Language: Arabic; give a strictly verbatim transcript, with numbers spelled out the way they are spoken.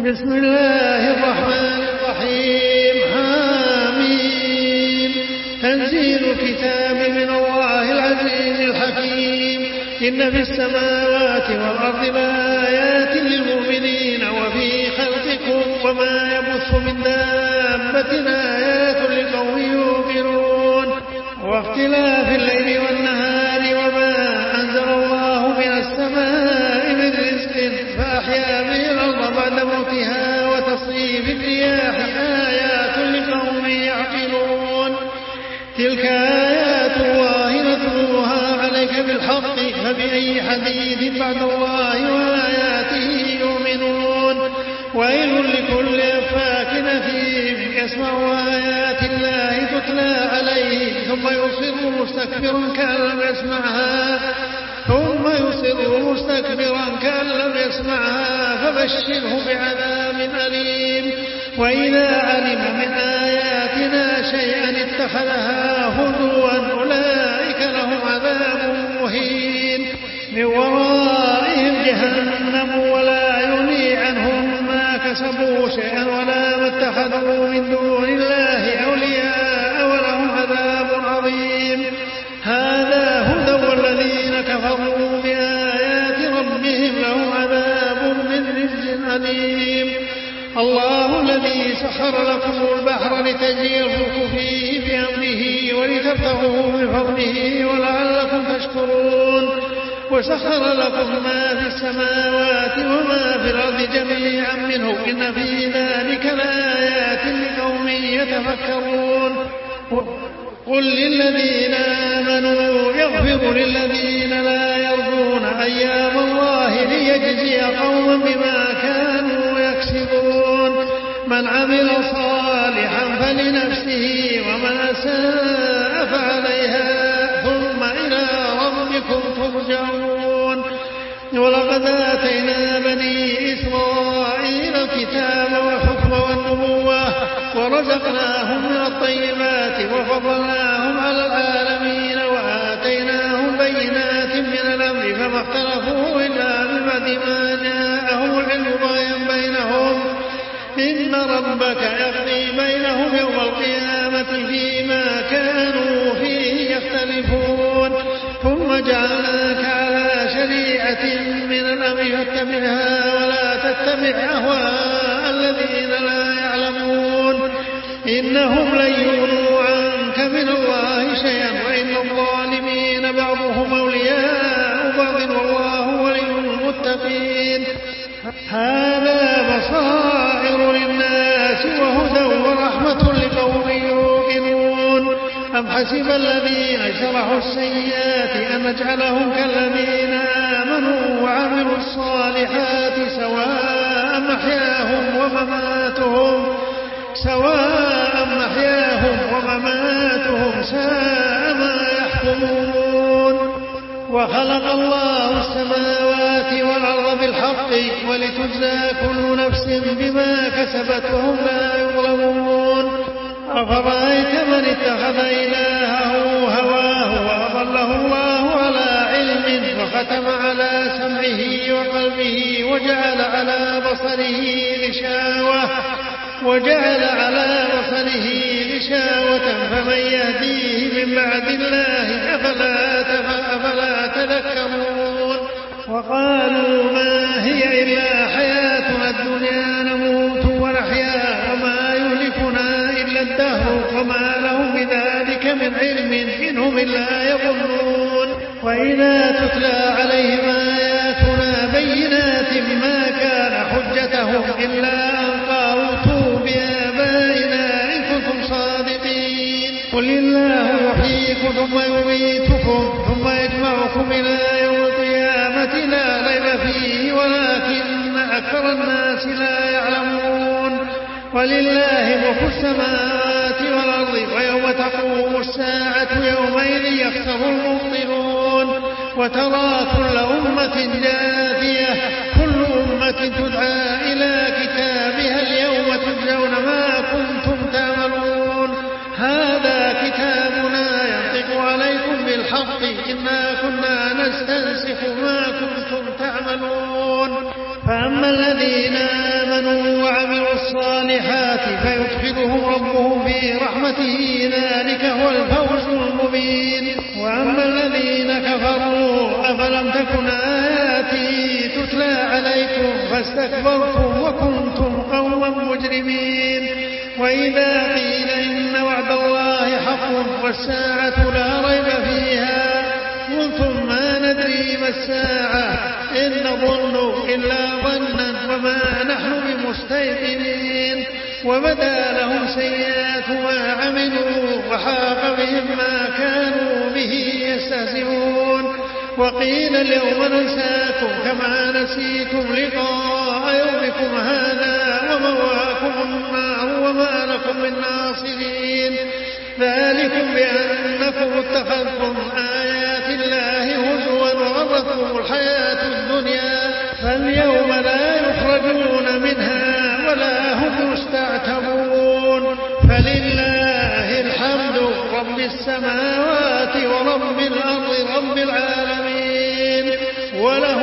بسم الله الرحمن الرحيم. حميم. تنزيل الكتاب من الله العزيز الحكيم. إن في السماوات والأرض لآيات للمؤمنين وفي خلقكم وما يبث من دابة آيات لقوم يوقنون واختلاف الليل والنهار وما أنزل الله من السماء من رزق فأحيا به الأرض بعد موتها وتصريف الرياح آيات لقوم يعقلون. تلك آيات الله نتلوها عليك بالحق فبأي حديث بعد الله وآياته يؤمنون. ويل لكل أفاك أثيم يسمع آيات الله تتلى عليه ثم يصر مستكبرا كأن لم يسمعها ثم يصر مستكبرا كأن لم يسمعها فبشره بعذاب أليم. وإذا علم من آياتنا شيئا اتخذها هزوا أولئك لهم عذاب مهين من ورائهم جهنم ولا يغني عنهم ما كسبوا شيئا ولا ما اتخذوا من دون الله أولياء ولهم عذاب عظيم. هذا هدى والذين كفروا بآيات ربهم لهم عذاب من رجز أليم. الله الذي سخر لكم البحر لتجري الفلك فيه بأمره ولتبتغوا من فضله ولعلكم تشكرون. وسخر لكم ما في السماوات وما في الأرض جميعا منه إن في ذلك لآيات لقوم يتفكرون. قل للذين آمنوا يغفروا للذين لا يرجون أيام الله ليجزي قوما بما كانوا يكسبون. من عمل صالحا فلنفسه ومن أساء فعليها ثم إلى ربكم ترجعون. ولقد آتينا بني إسرائيل الكتاب والحكم والنبوة ورزقناهم من الطيبات وفضلناهم على العالمين وآتيناهم بينات من الأمر فما اختلفوا إلا من بعد ما جاءهم العلم بغيا بينهم إن ربك يقضي بينهم يوم القيامة فيما كانوا فيه يختلفون. ثم جعلناك على شريعة من الأمر فاتبعها ولا تتبع أهواء الذين لا يعلمون إنهم لن يغنوا عنك من الله شيئا وإن الظالمين بعضهم أولياء بعض والله ولي المتقين. هذا بصائر للناس وهدى ورحمة لقوم يوقنون. أم حسب الذين شرحوا السيئات أن نجعلهم كالذين آمنوا وعملوا الصالحات سواء محياهم ومماتهم سواء محياهم ومماتهم ساء ما يحكمون. وخلق الله السماوات والأرض بالحق ولتجزى كل نفس بما كسبت وهم لا يظلمون. أفرأيت من اتخذ إلهه هواه وأضله الله على علم وختم على سمعه وقلبه وجعل على بصره غشاوة وجعل على بصره غشاوة فمن يهديه من بعد الله أفلا, أفلا تذكرون. وقالوا ما هي إلا حياتنا الدنيا نموت ونحيا وما يهلكنا إلا الدهر وما لهم بذلك من علم إنهم إلا يظنون. وإذا تتلى عليهم آياتنا بينات ما كان حجتهم إلا أن قالوا ائتوا بآبائنا إن كنتم صادقين. قل الله يحييكم ثم يميتكم ثم يجمعكم إلى يوم القيامة لا ريب فيه ولكن أكثر الناس لا يعلمون. ولله ملك السماوات والأرض ويوم تقوم الساعة يومئذ يخسر المبطلون. وترى كل أمة جاثية كل أمة تدعى إلى كتابها اليوم تجزون ما كنتم تعملون. هذا كتابنا ينطق عليكم بالحق إنا كنا نستنسخ ما كنتم تعملون. فأما الذين آمنوا الصالحات فيدخلهم ربهم في رحمته ذلك هو الفوز المبين. وأما الذين كفروا أفلم تكن آياتي تتلى عليكم فاستكبرتم وكنتم قوما مجرمين. وإذا قيل إن وعد الله حق والساعة لا ريب فيها قلتم ما ندري ما الساعة إن نظن إلا ظنا وما نحن بمستيقنين. وبدا لهم سيئات ما عملوا وحاق بهم ما كانوا به يستهزئون. وقيل اليوم ننساكم كما نسيتم لقاء يومكم هذا ومواكم النار وما لكم من ناصرين. ذلكم بأنكم اتخذتم آيات الله هزوا وغرتكم الحياة الدنيا فاليوم لا يخرجون منها ولا هم يستعتبون. فلله الحمد رب السماوات ورب الأرض رب العالمين وله